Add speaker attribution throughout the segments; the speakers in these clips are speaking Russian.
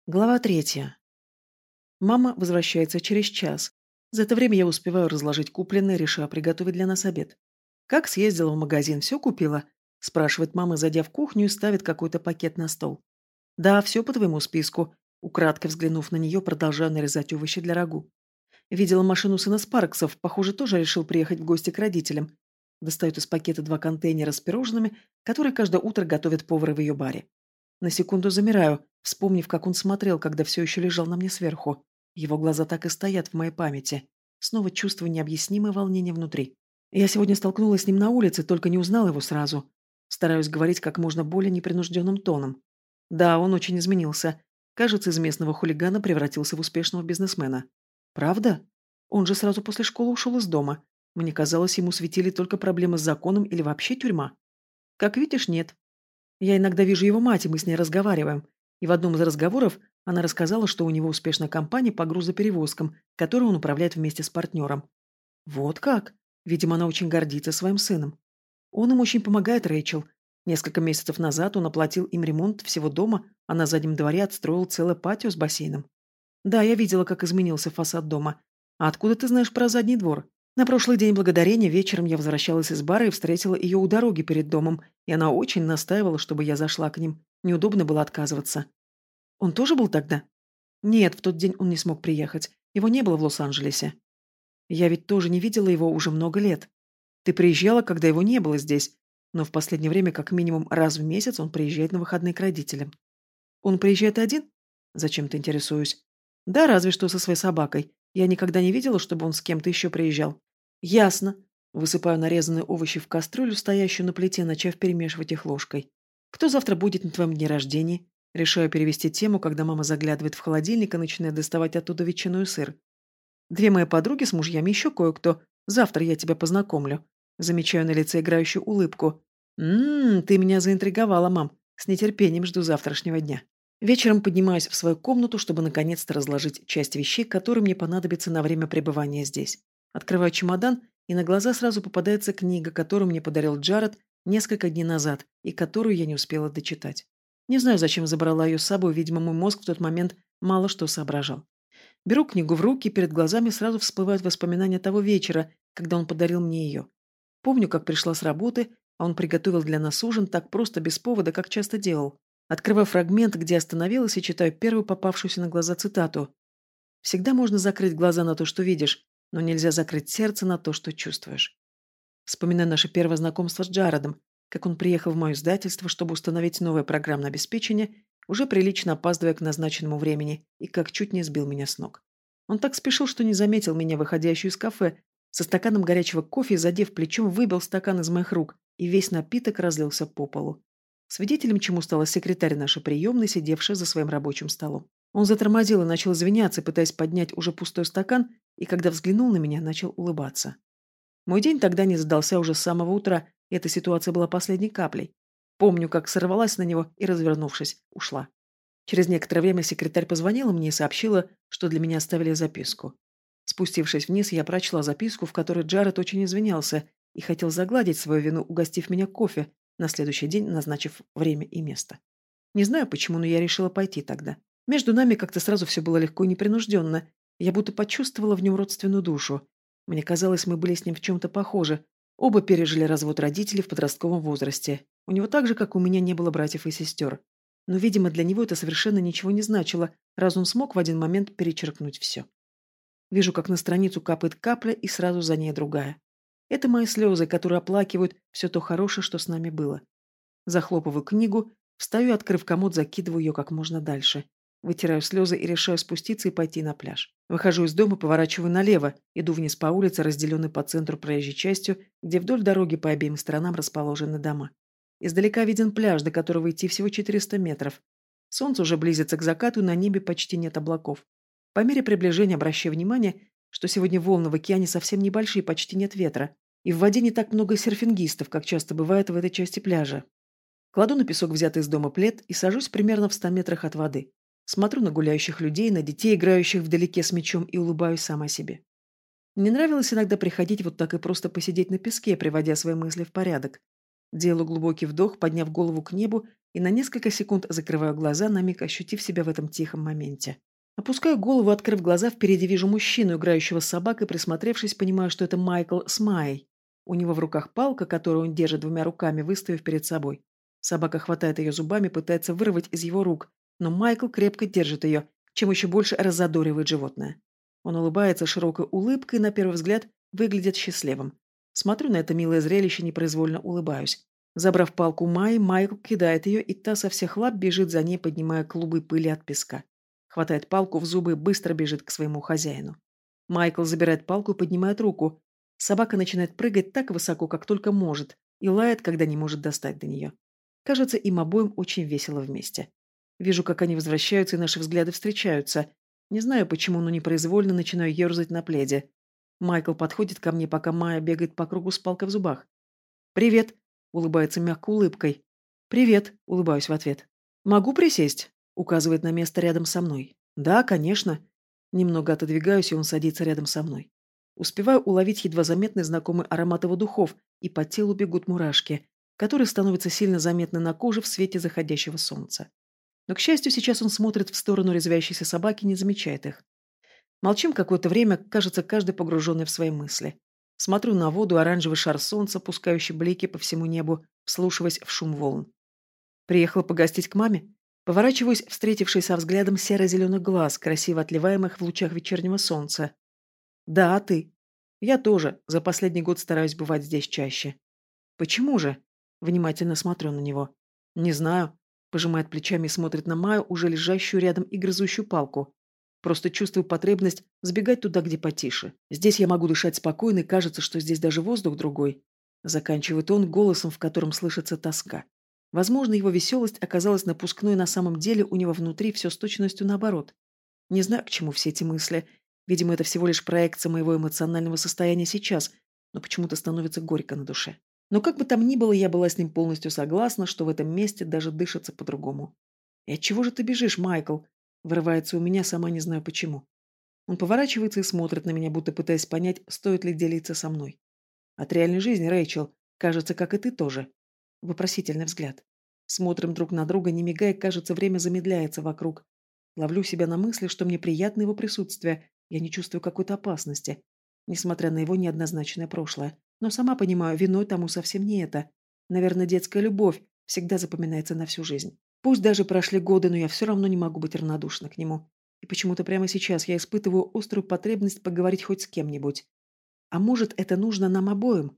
Speaker 1: Глава третья. Мама возвращается через час. За это время я успеваю разложить купленное, решаю приготовить для нас обед. «Как съездила в магазин, все купила?» спрашивает мама, зайдя в кухню и ставит какой-то пакет на стол. «Да, все по твоему списку», украдкой взглянув на нее, продолжаю нарезать овощи для рагу. Видела машину сына Спарксов, похоже, тоже решил приехать в гости к родителям. Достает из пакета 2 контейнера с пирожными, которые каждое утро готовят повары в ее баре. На секунду замираю, вспомнив, как он смотрел, когда все еще лежал на мне сверху. Его глаза так и стоят в моей памяти. Снова чувствую необъяснимое волнение внутри. Я сегодня столкнулась с ним на улице, только не узнала его сразу. Стараюсь говорить как можно более непринужденным тоном. Да, он очень изменился. Кажется, из местного хулигана превратился в успешного бизнесмена. Правда? Он же сразу после школы ушел из дома. Мне казалось, ему светили только проблемы с законом или вообще тюрьма. Как видишь, нет. Я иногда вижу его мать, и мы с ней разговариваем. И в одном из разговоров она рассказала, что у него успешная компания по грузоперевозкам, которую он управляет вместе с партнером. Вот как? Видимо, она очень гордится своим сыном. Он им очень помогает, Рэйчел. Несколько месяцев назад он оплатил им ремонт всего дома, а на заднем дворе отстроил целое патио с бассейном. Да, я видела, как изменился фасад дома. А откуда ты знаешь про задний двор? На прошлый день благодарения вечером я возвращалась из бара и встретила ее у дороги перед домом, и она очень настаивала, чтобы я зашла к ним. Неудобно было отказываться. Он тоже был тогда? Нет, в тот день он не смог приехать. Его не было в Лос-Анджелесе. Я ведь тоже не видела его уже много лет. Ты приезжала, когда его не было здесь, но в последнее время как минимум раз в месяц он приезжает на выходные к родителям. Он приезжает один? Зачем-то интересуюсь. Да, разве что со своей собакой. Я никогда не видела, чтобы он с кем-то еще приезжал. Ясно. Высыпаю нарезанные овощи в кастрюлю, стоящую на плите, начав перемешивать их ложкой. Кто завтра будет на твоем дне рождения? Решаю перевести тему, когда мама заглядывает в холодильник и начинает доставать оттуда ветчину и сыр. Две мои подруги с мужьями, еще кое-кто. Завтра я тебя познакомлю. Замечаю на лице играющую улыбку. Ты меня заинтриговала, мам. С нетерпением жду завтрашнего дня. Вечером поднимаюсь в свою комнату, чтобы наконец-то разложить часть вещей, которые мне понадобятся на время пребывания здесь. Открываю чемодан, и на глаза сразу попадается книга, которую мне подарил Джаред несколько дней назад, и которую я не успела дочитать. Не знаю, зачем забрала ее с собой, видимо, мой мозг в тот момент мало что соображал. Беру книгу в руки, и перед глазами сразу всплывают воспоминания того вечера, когда он подарил мне ее. Помню, как пришла с работы, а он приготовил для нас ужин так просто, без повода, как часто делал. Открываю фрагмент, где остановилась, и читаю первую попавшуюся на глаза цитату. «Всегда можно закрыть глаза на то, что видишь, но нельзя закрыть сердце на то, что чувствуешь». Вспоминаю наше первое знакомство с Джаредом, как он приехал в мое издательство, чтобы установить новое программное обеспечение, уже прилично опаздывая к назначенному времени, и как чуть не сбил меня с ног. Он так спешил, что не заметил меня, выходящую из кафе, со стаканом горячего кофе, задев плечом, выбил стакан из моих рук, и весь напиток разлился по полу. Свидетелем чему стала секретарь нашей приемной, сидевшая за своим рабочим столом. Он затормозил и начал извиняться, пытаясь поднять уже пустой стакан, и когда взглянул на меня, начал улыбаться. Мой день тогда не задался уже с самого утра, и эта ситуация была последней каплей. Помню, как сорвалась на него и, развернувшись, ушла. Через некоторое время секретарь позвонила мне и сообщила, что для меня оставили записку. Спустившись вниз, я прочла записку, в которой Джаред очень извинялся и хотел загладить свою вину, угостив меня кофе, на следующий день назначив время и место. Не знаю почему, но я решила пойти тогда. Между нами как-то сразу все было легко и непринужденно. Я будто почувствовала в нем родственную душу. Мне казалось, мы были с ним в чем-то похожи. Оба пережили развод родителей в подростковом возрасте. У него так же, как у меня, не было братьев и сестер. Но, видимо, для него это совершенно ничего не значило, раз он смог в один момент перечеркнуть все. Вижу, как на страницу капает капля, и сразу за ней другая. Это мои слезы, которые оплакивают все то хорошее, что с нами было. Захлопываю книгу, встаю и, открыв комод, закидываю ее как можно дальше. Вытираю слезы и решаю спуститься и пойти на пляж. Выхожу из дома, поворачиваю налево, иду вниз по улице, разделенной по центру проезжей частью, где вдоль дороги по обеим сторонам расположены дома. Издалека виден пляж, до которого идти всего 400 метров. Солнце уже близится к закату, на небе почти нет облаков. По мере приближения обращаю внимание, что сегодня волны в океане совсем небольшие, почти нет ветра. И в воде не так много серфингистов, как часто бывает в этой части пляжа. Кладу на песок взятый из дома плед и сажусь примерно в 100 метрах от воды. Смотрю на гуляющих людей, на детей, играющих вдалеке с мячом, и улыбаюсь сама себе. Мне нравилось иногда приходить вот так и просто посидеть на песке, приводя свои мысли в порядок. Делаю глубокий вдох, подняв голову к небу, и на несколько секунд закрываю глаза, на миг ощутив себя в этом тихом моменте. Опускаю голову, открыв глаза, впереди вижу мужчину, играющего с собакой, присмотревшись, понимаю, что это Майкл с Майей. У него в руках палка, которую он держит двумя руками, выставив перед собой. Собака хватает ее зубами, пытается вырвать из его рук, но Майкл крепко держит ее, чем еще больше раззадоривает животное. Он улыбается широкой улыбкой и, на первый взгляд, выглядит счастливым. Смотрю на это милое зрелище, непроизвольно улыбаюсь. Забрав палку Майи, Майкл кидает ее, и та со всех лап бежит за ней, поднимая клубы пыли от песка. Хватает палку в зубы и быстро бежит к своему хозяину. Майкл забирает палку и поднимает руку. Собака начинает прыгать так высоко, как только может, и лает, когда не может достать до нее. Кажется, им обоим очень весело вместе. Вижу, как они возвращаются, и наши взгляды встречаются. Не знаю почему, но непроизвольно начинаю ерзать на пледе. Майкл подходит ко мне, пока Майя бегает по кругу с палкой в зубах. «Привет!» — улыбается мягкой улыбкой. «Привет!» — улыбаюсь в ответ. «Могу присесть?» — указывает на место рядом со мной. «Да, конечно». Немного отодвигаюсь, и он садится рядом со мной. Успеваю уловить едва заметный знакомый аромат его духов, и по телу бегут мурашки, которые становятся сильно заметны на коже в свете заходящего солнца. Но, к счастью, сейчас он смотрит в сторону резвящейся собаки и не замечает их. Молчим какое-то время, кажется, каждый погруженный в свои мысли. Смотрю на воду, оранжевый шар солнца, пускающий блики по всему небу, вслушиваясь в шум волн. Приехала погостить к маме? Поворачиваюсь, встретившись со взглядом серо-зеленых глаз, красиво отливаемых в лучах вечернего солнца. Да, а ты? Я тоже. За последний год стараюсь бывать здесь чаще. Почему же? Внимательно смотрю на него. Не знаю. Пожимает плечами и смотрит на Маю, уже лежащую рядом и грызущую палку. Просто чувствую потребность сбегать туда, где потише. Здесь я могу дышать спокойно, и кажется, что здесь даже воздух другой. Заканчивает он голосом, в котором слышится тоска. Возможно, его веселость оказалась напускной, на самом деле у него внутри все с точностью наоборот. Не знаю, к чему все эти мысли. Видимо, это всего лишь проекция моего эмоционального состояния сейчас, но почему-то становится горько на душе. Но как бы там ни было, я была с ним полностью согласна, что в этом месте даже дышится по-другому. «И от чего же ты бежишь, Майкл?» Вырывается у меня, сама не знаю почему. Он поворачивается и смотрит на меня, будто пытаясь понять, стоит ли делиться со мной. От реальной жизни, Рэйчел, кажется, как и ты тоже. Вопросительный взгляд. Смотрим друг на друга, не мигая, кажется, время замедляется вокруг. Ловлю себя на мысли, что мне приятно его присутствие, я не чувствую какой-то опасности, несмотря на его неоднозначное прошлое. Но сама понимаю, виной тому совсем не это. Наверное, детская любовь всегда запоминается на всю жизнь. Пусть даже прошли годы, но я все равно не могу быть равнодушна к нему. И почему-то прямо сейчас я испытываю острую потребность поговорить хоть с кем-нибудь. А может, это нужно нам обоим?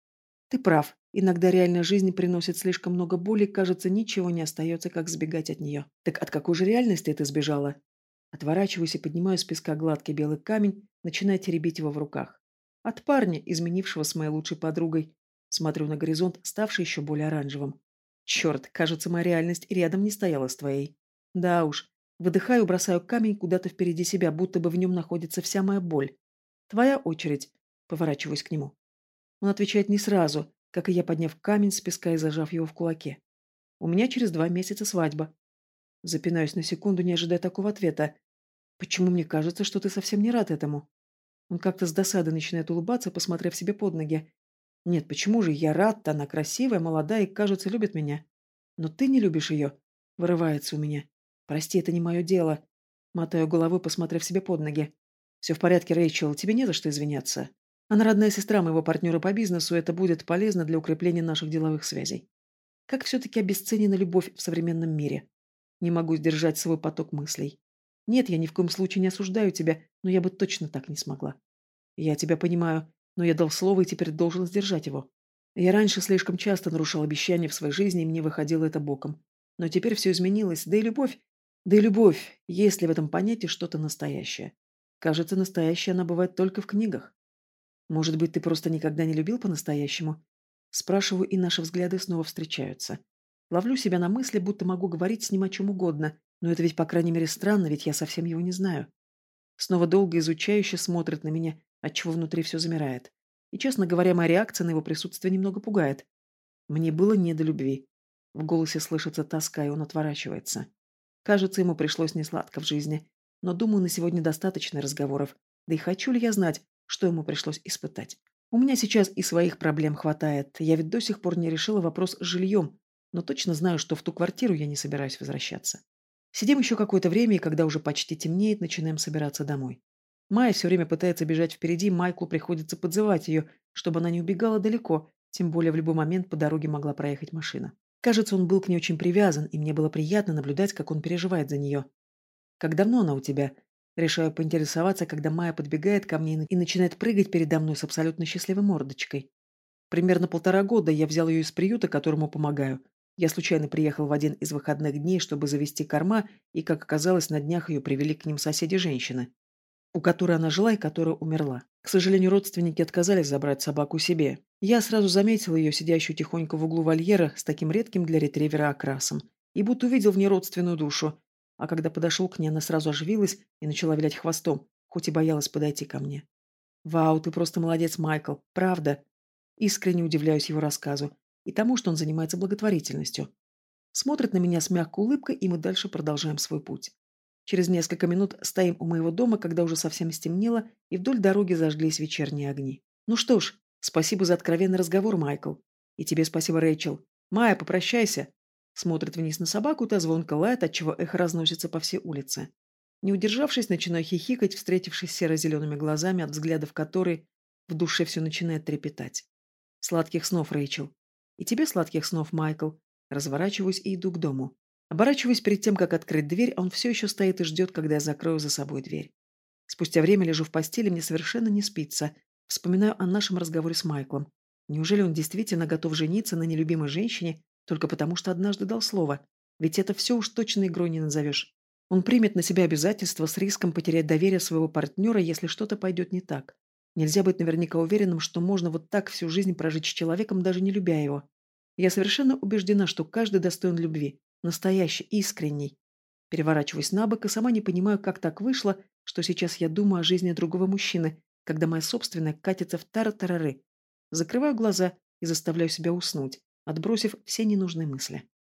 Speaker 1: Ты прав. Иногда реальная жизнь приносит слишком много боли, кажется, ничего не остается, как сбегать от нее. Так от какой же реальности ты сбежала? Отворачиваюсь и поднимаю с песка гладкий белый камень, начиная теребить его в руках. От парня, изменившего с моей лучшей подругой. Смотрю на горизонт, ставший еще более оранжевым. Черт, кажется, моя реальность рядом не стояла с твоей. Да уж. Выдыхаю, бросаю камень куда-то впереди себя, будто бы в нем находится вся моя боль. Твоя очередь. Поворачиваюсь к нему. Он отвечает не сразу, как и я, подняв камень с песка и зажав его в кулаке. У меня через 2 месяца свадьба. Запинаюсь на секунду, не ожидая такого ответа. Почему мне кажется, что ты совсем не рад этому? Он как-то с досады начинает улыбаться, посмотрев себе под ноги. Нет, почему же? Я рад, она красивая, молодая и, кажется, любит меня. Но ты не любишь ее. Вырывается у меня. Прости, это не мое дело. Мотаю головой, посмотрев себе под ноги. Все в порядке, Рэйчел, тебе не за что извиняться. Она родная сестра моего партнера по бизнесу, и это будет полезно для укрепления наших деловых связей. Как все-таки обесценена любовь в современном мире? Не могу сдержать свой поток мыслей. Нет, я ни в коем случае не осуждаю тебя, но я бы точно так не смогла. Я тебя понимаю, но я дал слово и теперь должен сдержать его. Я раньше слишком часто нарушал обещания в своей жизни, и мне выходило это боком. Но теперь все изменилось, да и любовь, есть ли в этом понятии что-то настоящее? Кажется, настоящее она бывает только в книгах. Может быть, ты просто никогда не любил по-настоящему? Спрашиваю, и наши взгляды снова встречаются. Ловлю себя на мысли, будто могу говорить с ним о чем угодно, но это ведь, по крайней мере, странно, ведь я совсем его не знаю. Снова долго изучающе смотрит на меня, отчего внутри все замирает. И, честно говоря, моя реакция на его присутствие немного пугает. Мне было не до любви. В голосе слышится тоска, и он отворачивается. Кажется, ему пришлось несладко в жизни. Но, думаю, на сегодня достаточно разговоров. Да и хочу ли я знать, что ему пришлось испытать? У меня сейчас и своих проблем хватает. Я ведь до сих пор не решила вопрос с жильем. но точно знаю, что в ту квартиру я не собираюсь возвращаться. Сидим еще какое-то время, и когда уже почти темнеет, начинаем собираться домой. Майя все время пытается бежать впереди, Майклу приходится подзывать ее, чтобы она не убегала далеко, тем более в любой момент по дороге могла проехать машина. Кажется, он был к ней очень привязан, и мне было приятно наблюдать, как он переживает за нее. «Как давно она у тебя?» Решаю поинтересоваться, когда Майя подбегает ко мне и начинает прыгать передо мной с абсолютно счастливой мордочкой. Примерно 1,5 года я взял ее из приюта, которому помогаю. Я случайно приехал в один из выходных дней, чтобы завести корма, и, как оказалось, на днях ее привели к ним соседи-женщины, у которой она жила и которая умерла. К сожалению, родственники отказались забрать собаку себе. Я сразу заметил ее, сидящую тихонько в углу вольера, с таким редким для ретривера окрасом, и будто увидел в ней родственную душу. А когда подошел к ней, она сразу оживилась и начала вилять хвостом, хоть и боялась подойти ко мне. «Вау, ты просто молодец, Майкл, правда!» Искренне удивляюсь его рассказу и тому, что он занимается благотворительностью. Смотрит на меня с мягкой улыбкой, и мы дальше продолжаем свой путь. Через несколько минут стоим у моего дома, когда уже совсем стемнело, и вдоль дороги зажглись вечерние огни. Ну что ж, спасибо за откровенный разговор, Майкл. И тебе спасибо, Рэйчел. Майя, попрощайся. Смотрит вниз на собаку, та звонко лает, отчего эхо разносится по всей улице. Не удержавшись, начинаю хихикать, встретившись с серо-зелеными глазами, от взглядов которой в душе все начинает трепетать. Сладких снов, Рэйчел. И тебе сладких снов, Майкл. Разворачиваюсь и иду к дому. Оборачиваюсь перед тем, как открыть дверь, а он все еще стоит и ждет, когда я закрою за собой дверь. Спустя время лежу в постели, мне совершенно не спится. Вспоминаю о нашем разговоре с Майклом. Неужели он действительно готов жениться на нелюбимой женщине только потому, что однажды дал слово? Ведь это все уж точно игрой не назовешь. Он примет на себя обязательства с риском потерять доверие своего партнера, если что-то пойдет не так. Нельзя быть наверняка уверенным, что можно вот так всю жизнь прожить с человеком, даже не любя его. Я совершенно убеждена, что каждый достоин любви, настоящий, искренний. Переворачиваюсь на бок и сама не понимаю, как так вышло, что сейчас я думаю о жизни другого мужчины, когда моя собственная катится в тара-тарары. Закрываю глаза и заставляю себя уснуть, отбросив все ненужные мысли.